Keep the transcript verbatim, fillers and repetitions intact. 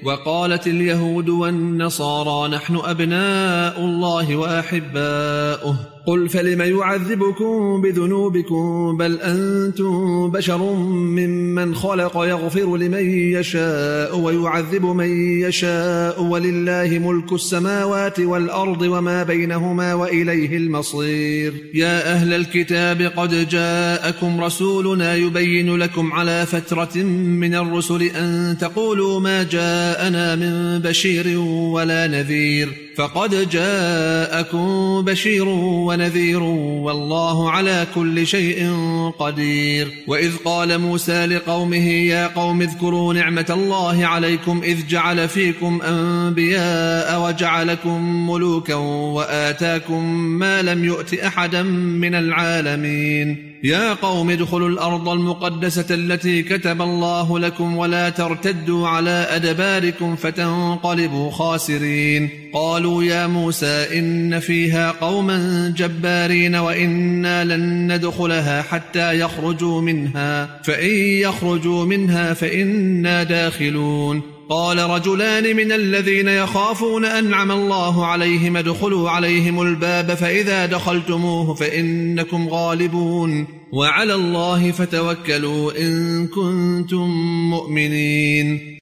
وقالت اليهود والنصارى نحن أبناء الله وأحباؤه قل فلم يعذبكم بذنوبكم بل أنتم بشر ممن خلق يغفر لمن يشاء ويعذب من يشاء ولله ملك السماوات والأرض وما بينهما وإليه المصير يا أهل الكتاب قد جاءكم رسولنا يبين لكم على فترة من الرسل أن تقولوا ما جاءنا من بشير ولا نذير فقد جاءكم بشير ونذير والله على كل شيء قدير وإذ قال موسى لقومه يا قوم اذكروا نعمة الله عليكم إذ جعل فيكم أنبياء وجعلكم ملوكا وآتاكم ما لم يؤت أحدا من العالمين يا قوم ادخلوا الأرض المقدسة التي كتب الله لكم ولا ترتدوا على أدباركم فتنقلبوا خاسرين قالوا يا موسى إن فيها قوما جبارين وإنا لن ندخلها حتى يخرجوا منها فإن يخرجوا منها فإنا داخلون قال رجلان من الذين يخافون أنعم الله عليهم ادخلوا عليهم الباب فإذا دخلتموه فإنكم غالبون وعلى الله فتوكلوا إن كنتم مؤمنين